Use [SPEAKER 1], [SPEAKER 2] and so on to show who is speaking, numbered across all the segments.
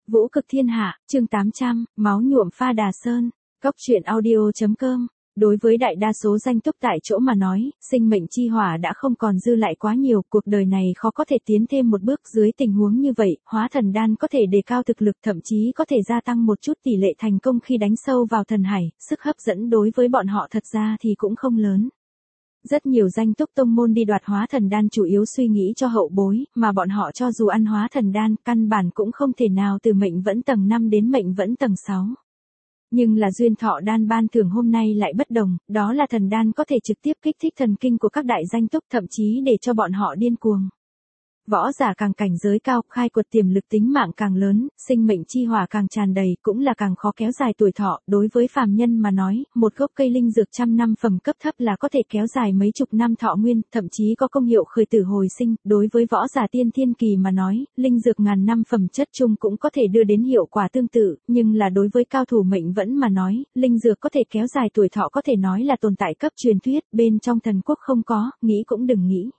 [SPEAKER 1] Vũ cực thiên hạ, chương 800, máu nhuộm Pha Đà Sơn. Cốc truyện audio.com. Đối với đại đa số danh túc tại chỗ mà nói, sinh mệnh chi hỏa đã không còn dư lại quá nhiều, cuộc đời này khó có thể tiến thêm một bước. Dưới tình huống như vậy, hóa thần đan có thể đề cao thực lực, thậm chí có thể gia tăng một chút tỷ lệ thành công khi đánh sâu vào thần hải. Sức hấp dẫn đối với bọn họ thật ra thì cũng không lớn. Rất nhiều danh túc tông môn đi đoạt hóa thần đan chủ yếu suy nghĩ cho hậu bối, mà bọn họ cho dù ăn hóa thần đan, căn bản cũng không thể nào từ mệnh vẫn tầng 5 đến mệnh vẫn tầng 6. Nhưng là duyên thọ đan ban thưởng hôm nay lại bất đồng, đó là thần đan có thể trực tiếp kích thích thần kinh của các đại danh túc, thậm chí để cho bọn họ điên cuồng. Võ giả càng cảnh giới cao, khai quật tiềm lực tính mạng càng lớn, sinh mệnh chi hỏa càng tràn đầy, cũng là càng khó kéo dài tuổi thọ. Đối với phàm nhân mà nói, một gốc cây linh dược trăm năm phẩm cấp thấp là có thể kéo dài mấy chục năm thọ nguyên, thậm chí có công hiệu khởi tử hồi sinh. Đối với võ giả tiên thiên kỳ mà nói, linh dược ngàn năm phẩm chất chung cũng có thể đưa đến hiệu quả tương tự, nhưng là đối với cao thủ mệnh vẫn mà nói, linh dược có thể kéo dài tuổi thọ có thể nói là tồn tại cấp truyền thuyết, bên trong thần quốc không có, nghĩ cũng đừng nghĩ.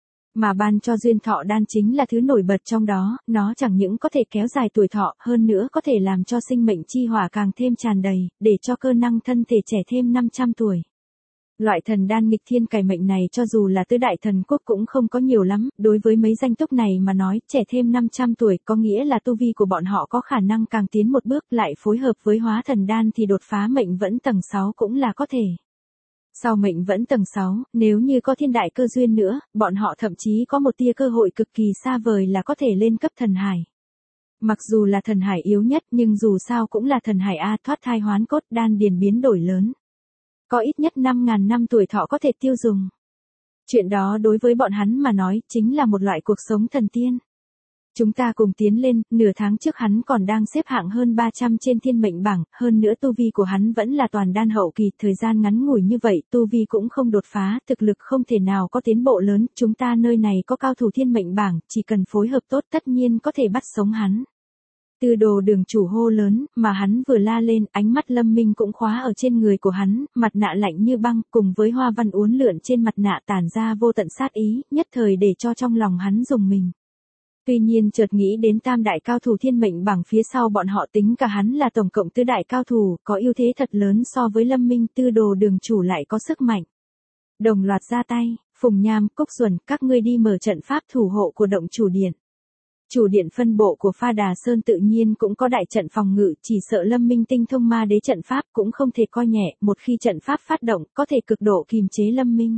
[SPEAKER 1] Mà ban cho duyên thọ đan chính là thứ nổi bật trong đó, nó chẳng những có thể kéo dài tuổi thọ, hơn nữa có thể làm cho sinh mệnh chi hỏa càng thêm tràn đầy, để cho cơ năng thân thể trẻ thêm 500 tuổi. Loại thần đan nghịch thiên cải mệnh này cho dù là tứ đại thần quốc cũng không có nhiều lắm, đối với mấy danh túc này mà nói, trẻ thêm 500 tuổi có nghĩa là tu vi của bọn họ có khả năng càng tiến một bước, lại phối hợp với hóa thần đan thì đột phá mệnh vẫn tầng 6 cũng là có thể. Sau mệnh vẫn tầng 6, nếu như có thiên đại cơ duyên nữa, bọn họ thậm chí có một tia cơ hội cực kỳ xa vời là có thể lên cấp thần hải. Mặc dù là thần hải yếu nhất nhưng dù sao cũng là thần hải A, thoát thai hoán cốt, đan điền biến đổi lớn. Có ít nhất 5.000 năm tuổi thọ có thể tiêu dùng. Chuyện đó đối với bọn hắn mà nói chính là một loại cuộc sống thần tiên. Chúng ta cùng tiến lên, nửa tháng trước hắn còn đang xếp hạng hơn 300 trên thiên mệnh bảng, hơn nữa tu vi của hắn vẫn là toàn đan hậu kỳ, thời gian ngắn ngủi như vậy, tu vi cũng không đột phá, thực lực không thể nào có tiến bộ lớn, chúng ta nơi này có cao thủ thiên mệnh bảng, chỉ cần phối hợp tốt tất nhiên có thể bắt sống hắn. Tư Đồ đường chủ hô lớn, mà hắn vừa la lên, ánh mắt Lâm Minh cũng khóa ở trên người của hắn, mặt nạ lạnh như băng, cùng với hoa văn uốn lượn trên mặt nạ tản ra vô tận sát ý, nhất thời để cho trong lòng hắn rùng mình. Tuy nhiên chợt nghĩ đến tam đại cao thủ thiên mệnh bảng phía sau bọn họ, tính cả hắn là tổng cộng tứ đại cao thủ, có ưu thế thật lớn so với Lâm Minh. Tư Đồ đường chủ lại có sức mạnh. Đồng loạt ra tay, Phùng Nham, Cốc Duẩn, các ngươi đi mở trận pháp thủ hộ của động chủ điện. Chủ điện phân bộ của Pha Đà Sơn tự nhiên cũng có đại trận phòng ngự, chỉ sợ Lâm Minh tinh thông ma đế trận pháp cũng không thể coi nhẹ, một khi trận pháp phát động, có thể cực độ kìm chế Lâm Minh.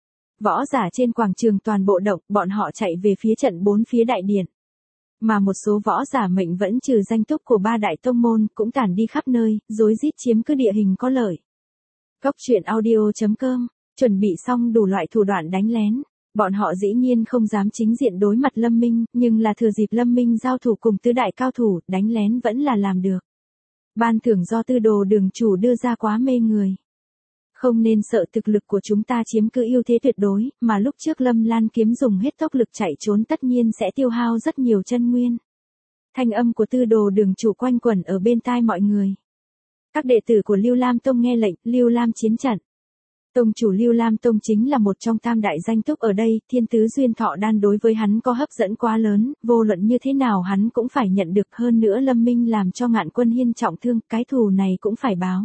[SPEAKER 1] Võ giả trên quảng trường toàn bộ động, bọn họ chạy về phía trận bốn phía đại điện. Mà một số võ giả mệnh vẫn trừ danh túc của ba đại tông môn cũng tản đi khắp nơi, rối rít chiếm cứ địa hình có lợi. Cốc truyện audio.com, chuẩn bị xong đủ loại thủ đoạn đánh lén. Bọn họ dĩ nhiên không dám chính diện đối mặt Lâm Minh, nhưng là thừa dịp Lâm Minh giao thủ cùng tứ đại cao thủ, đánh lén vẫn là làm được. Ban thưởng do Tư Đồ đường chủ đưa ra quá mê người. Không nên sợ thực lực của chúng ta chiếm cứ ưu thế tuyệt đối, mà lúc trước Lâm Lan kiếm dùng hết tốc lực chạy trốn tất nhiên sẽ tiêu hao rất nhiều chân nguyên. Thanh âm của Tư Đồ đường chủ quanh quẩn ở bên tai mọi người. Các đệ tử của Lưu Lam Tông nghe lệnh, Lưu Lam chiến trận. Tông chủ Lưu Lam Tông chính là một trong tam đại danh túc ở đây, thiên tứ duyên thọ đan đối với hắn có hấp dẫn quá lớn, vô luận như thế nào hắn cũng phải nhận được, hơn nữa Lâm Minh làm cho Ngạn Quân Hiên trọng thương, cái thù này cũng phải báo.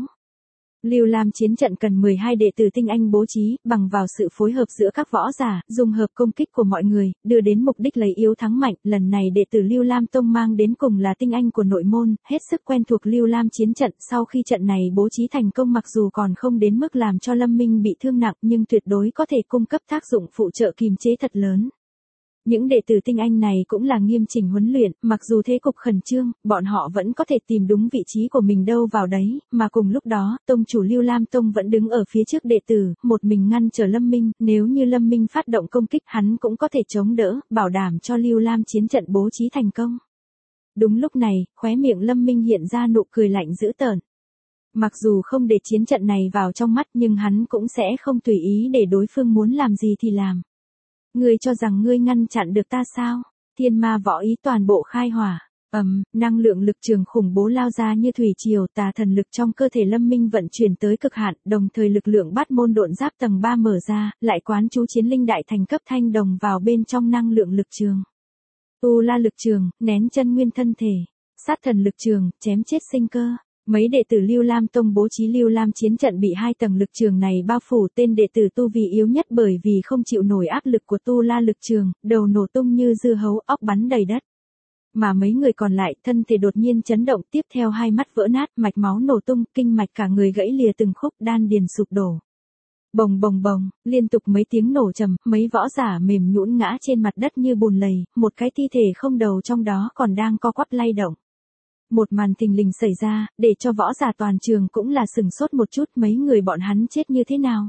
[SPEAKER 1] Lưu Lam chiến trận cần 12 đệ tử tinh anh bố trí, bằng vào sự phối hợp giữa các võ giả, dùng hợp công kích của mọi người, đưa đến mục đích lấy yếu thắng mạnh. Lần này đệ tử Lưu Lam Tông mang đến cùng là tinh anh của nội môn, hết sức quen thuộc Lưu Lam chiến trận. Sau khi trận này bố trí thành công, mặc dù còn không đến mức làm cho Lâm Minh bị thương nặng, nhưng tuyệt đối có thể cung cấp tác dụng phụ trợ kiềm chế thật lớn. Những đệ tử tinh anh này cũng là nghiêm chỉnh huấn luyện, mặc dù thế cục khẩn trương, bọn họ vẫn có thể tìm đúng vị trí của mình đâu vào đấy, mà cùng lúc đó, tông chủ Lưu Lam Tông vẫn đứng ở phía trước đệ tử, một mình ngăn trở Lâm Minh, nếu như Lâm Minh phát động công kích hắn cũng có thể chống đỡ, bảo đảm cho Lưu Lam chiến trận bố trí thành công. Đúng lúc này, khóe miệng Lâm Minh hiện ra nụ cười lạnh dữ tợn. Mặc dù không để chiến trận này vào trong mắt nhưng hắn cũng sẽ không tùy ý để đối phương muốn làm gì thì làm. Ngươi cho rằng ngươi ngăn chặn được ta sao? Thiên ma võ ý toàn bộ khai hỏa. Năng lượng lực trường khủng bố lao ra như thủy triều, tà thần lực trong cơ thể Lâm Minh vận chuyển tới cực hạn, đồng thời lực lượng bát môn độn giáp tầng 3 mở ra, lại quán chú chiến linh đại thành cấp thanh đồng vào bên trong năng lượng lực trường. Tu la lực trường, nén chân nguyên thân thể. Sát thần lực trường, chém chết sinh cơ. Mấy đệ tử Lưu Lam Tông bố trí Lưu Lam chiến trận bị 2 tầng lực trường này bao phủ, tên đệ tử tu vi yếu nhất bởi vì không chịu nổi áp lực của tu la lực trường, đầu nổ tung như dưa hấu, óc bắn đầy đất. Mà mấy người còn lại, thân thể đột nhiên chấn động, tiếp theo hai mắt vỡ nát, mạch máu nổ tung, kinh mạch cả người gãy lìa từng khúc, đan điền sụp đổ. Bồng bồng bồng, liên tục mấy tiếng nổ trầm, mấy võ giả mềm nhũn ngã trên mặt đất như bùn lầy, một cái thi thể không đầu trong đó còn đang co quắp lay động. Một màn thình lình xảy ra, để cho võ giả toàn trường cũng là sừng sốt một chút, mấy người bọn hắn chết như thế nào.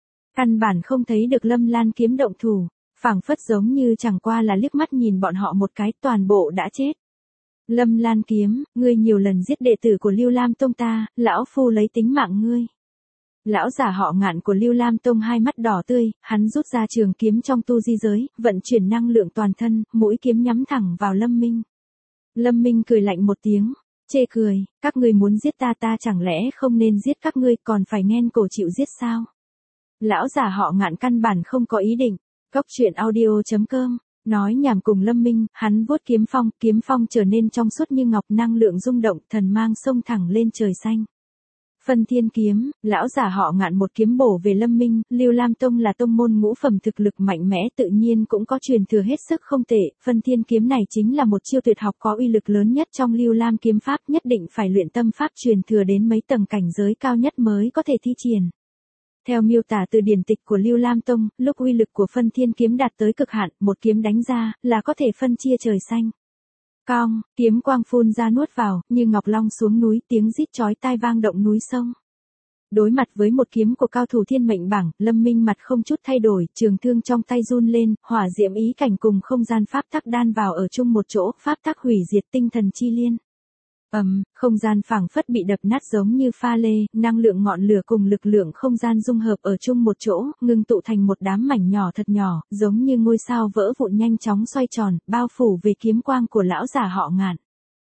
[SPEAKER 1] Căn bản không thấy được Lâm Lan Kiếm động thủ, phảng phất giống như chẳng qua là liếc mắt nhìn bọn họ một cái, toàn bộ đã chết. Lâm Lan Kiếm, ngươi nhiều lần giết đệ tử của Lưu Lam Tông ta, lão phu lấy tính mạng ngươi. Lão giả họ Ngạn của Lưu Lam Tông hai mắt đỏ tươi, hắn rút ra trường kiếm trong tu di giới, vận chuyển năng lượng toàn thân, mũi kiếm nhắm thẳng vào Lâm Minh. Lâm Minh cười lạnh một tiếng, chê cười, các ngươi muốn giết ta chẳng lẽ không nên giết các ngươi, còn phải nghênh cổ chịu giết sao? Lão giả họ Ngạn căn bản không có ý định. Cốc truyện audio.com, nói nhảm cùng Lâm Minh, hắn vuốt kiếm phong trở nên trong suốt như ngọc, năng lượng rung động, thần mang xông thẳng lên trời xanh. Phân Thiên Kiếm, lão giả họ Ngạn một kiếm bổ về Lâm Minh, Lưu Lam Tông là tông môn ngũ phẩm thực lực mạnh mẽ, tự nhiên cũng có truyền thừa hết sức không tệ, Phân Thiên Kiếm này chính là một chiêu tuyệt học có uy lực lớn nhất trong Lưu Lam kiếm pháp, nhất định phải luyện tâm pháp truyền thừa đến mấy tầng cảnh giới cao nhất mới có thể thi triển. Theo miêu tả từ điển tịch của Lưu Lam Tông, lúc uy lực của Phân Thiên Kiếm đạt tới cực hạn, một kiếm đánh ra là có thể phân chia trời xanh. Cong, kiếm quang phun ra nuốt vào, như ngọc long xuống núi, tiếng rít chói tai vang động núi sông. Đối mặt với một kiếm của cao thủ thiên mệnh bảng, Lâm Minh mặt không chút thay đổi, trường thương trong tay run lên, hỏa diệm ý cảnh cùng không gian pháp tắc đan vào ở chung một chỗ, pháp tắc hủy diệt tinh thần chi liên. Không gian phảng phất bị đập nát giống như pha lê, năng lượng ngọn lửa cùng lực lượng không gian dung hợp ở chung một chỗ, ngưng tụ thành một đám mảnh nhỏ thật nhỏ, giống như ngôi sao vỡ vụn nhanh chóng xoay tròn, bao phủ về kiếm quang của lão giả họ Ngạn.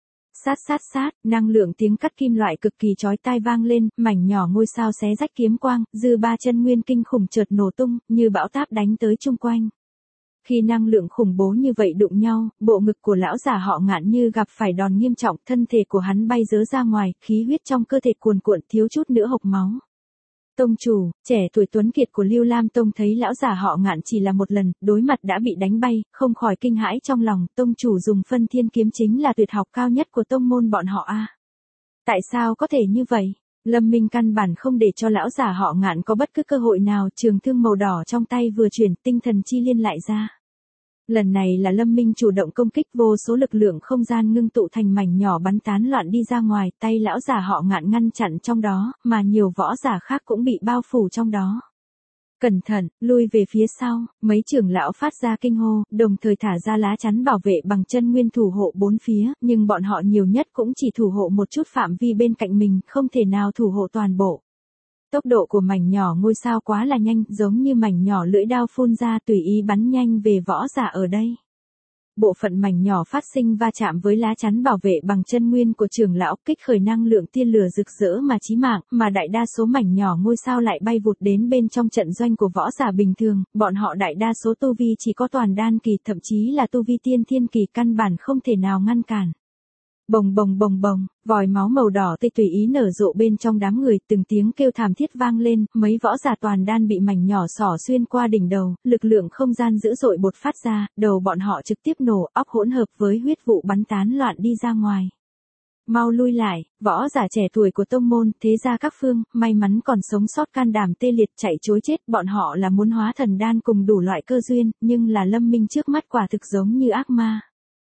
[SPEAKER 1] Sát, năng lượng tiếng cắt kim loại cực kỳ chói tai vang lên, mảnh nhỏ ngôi sao xé rách kiếm quang, dư ba chân nguyên kinh khủng chợt nổ tung, như bão táp đánh tới chung quanh. Khi năng lượng khủng bố như vậy đụng nhau, bộ ngực của lão giả họ Ngạn như gặp phải đòn nghiêm trọng, thân thể của hắn bay rớ ra ngoài, khí huyết trong cơ thể cuồn cuộn, thiếu chút nữa hộc máu. Tông chủ, trẻ tuổi tuấn kiệt của Lưu Lam Tông thấy lão giả họ Ngạn chỉ là một lần, đối mặt đã bị đánh bay, không khỏi kinh hãi trong lòng, tông chủ dùng Phân Thiên Kiếm chính là tuyệt học cao nhất của tông môn bọn họ a. Tại sao có thể như vậy? Lâm Minh căn bản không để cho lão giả họ Ngạn có bất cứ cơ hội nào, trường thương màu đỏ trong tay vừa chuyển, tinh thần chi liên lại ra. Lần này là Lâm Minh chủ động công kích, vô số lực lượng không gian ngưng tụ thành mảnh nhỏ bắn tán loạn đi ra ngoài, tay lão giả họ Ngạn ngăn chặn trong đó, mà nhiều võ giả khác cũng bị bao phủ trong đó. Cẩn thận, lui về phía sau, mấy trưởng lão phát ra kinh hô, đồng thời thả ra lá chắn bảo vệ bằng chân nguyên thủ hộ bốn phía, nhưng bọn họ nhiều nhất cũng chỉ thủ hộ một chút phạm vi bên cạnh mình, không thể nào thủ hộ toàn bộ. Tốc độ của mảnh nhỏ ngôi sao quá là nhanh, giống như mảnh nhỏ lưỡi đao phun ra tùy ý bắn nhanh về võ giả ở đây. Bộ phận mảnh nhỏ phát sinh va chạm với lá chắn bảo vệ bằng chân nguyên của trưởng lão, kích khởi năng lượng tiên lửa rực rỡ mà chí mạng, mà đại đa số mảnh nhỏ ngôi sao lại bay vụt đến bên trong trận doanh của võ giả bình thường, bọn họ đại đa số tu vi chỉ có toàn đan kỳ, thậm chí là tu vi tiên thiên kỳ, căn bản không thể nào ngăn cản. Bồng bồng bồng bồng, vòi máu màu đỏ tươi tùy ý nở rộ bên trong đám người, từng tiếng kêu thảm thiết vang lên, mấy võ giả toàn đan bị mảnh nhỏ xỏ xuyên qua đỉnh đầu, lực lượng không gian dữ dội bột phát ra, đầu bọn họ trực tiếp nổ, óc hỗn hợp với huyết vụ bắn tán loạn đi ra ngoài. Mau lui lại, võ giả trẻ tuổi của tông môn, thế gia các phương, may mắn còn sống sót can đảm tê liệt chạy chối chết, bọn họ là muốn hóa thần đan cùng đủ loại cơ duyên, nhưng là Lâm Minh trước mắt quả thực giống như ác ma.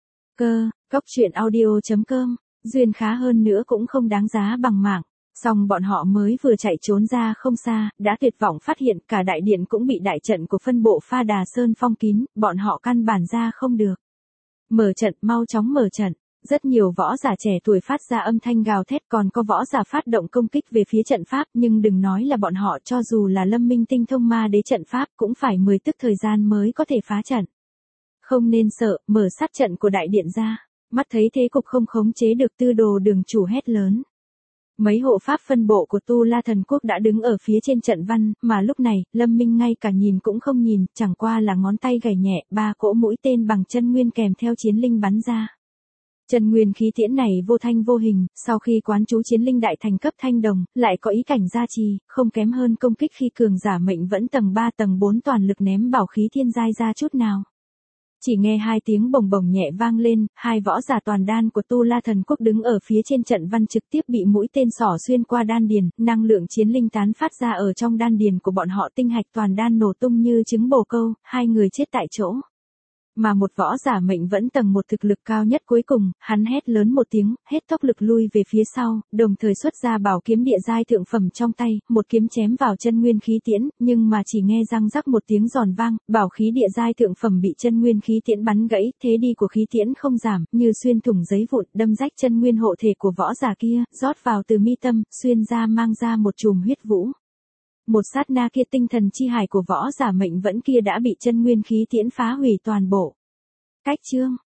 [SPEAKER 1] Cốc truyện audio.com, duyên khá hơn nữa cũng không đáng giá bằng mạng. Song bọn họ mới vừa chạy trốn ra không xa, đã tuyệt vọng phát hiện cả đại điện cũng bị đại trận của phân bộ Pha Đà Sơn phong kín, bọn họ căn bản ra không được. Mở trận, mau chóng mở trận. Rất nhiều võ giả trẻ tuổi phát ra âm thanh gào thét, còn có võ giả phát động công kích về phía trận pháp, nhưng đừng nói là bọn họ, cho dù là Lâm Minh tinh thông ma đế trận pháp cũng phải 10 tức thời gian mới có thể phá trận. Không nên sợ, mở sát trận của đại điện ra. Mắt thấy thế cục không khống chế được, Tư Đồ Đường chủ hét lớn. Mấy hộ pháp phân bộ của Tu La Thần Quốc đã đứng ở phía trên trận văn, mà lúc này, Lâm Minh ngay cả nhìn cũng không nhìn, chẳng qua là ngón tay gảy nhẹ, 3 cỗ mũi tên bằng chân nguyên kèm theo chiến linh bắn ra. Chân nguyên khí tiễn này vô thanh vô hình, sau khi quán chú chiến linh đại thành cấp thanh đồng, lại có ý cảnh gia trì, không kém hơn công kích khi cường giả mệnh vẫn tầng 3 tầng 4 toàn lực ném bảo khí thiên giai ra chút nào. Chỉ nghe hai tiếng bồng bồng nhẹ vang lên, hai võ giả toàn đan của Tu La Thần Quốc đứng ở phía trên trận văn trực tiếp bị mũi tên xỏ xuyên qua đan điền, năng lượng chiến linh tán phát ra ở trong đan điền của bọn họ, tinh hạch toàn đan nổ tung như trứng bồ câu, hai người chết tại chỗ. Mà một võ giả mệnh vẫn tầng 1 thực lực cao nhất cuối cùng, hắn hét lớn một tiếng, hết tốc lực lui về phía sau, đồng thời xuất ra bảo kiếm địa giai thượng phẩm trong tay, một kiếm chém vào chân nguyên khí tiễn, nhưng mà chỉ nghe răng rắc một tiếng giòn vang, bảo khí địa giai thượng phẩm bị chân nguyên khí tiễn bắn gãy, thế đi của khí tiễn không giảm, như xuyên thủng giấy vụn, đâm rách chân nguyên hộ thể của võ giả kia, rót vào từ mi tâm, xuyên ra mang ra một chùm huyết vũ. Một sát na kia tinh thần chi hải của võ giả mệnh vẫn kia đã bị chân nguyên khí tiễn phá hủy toàn bộ. Cách chương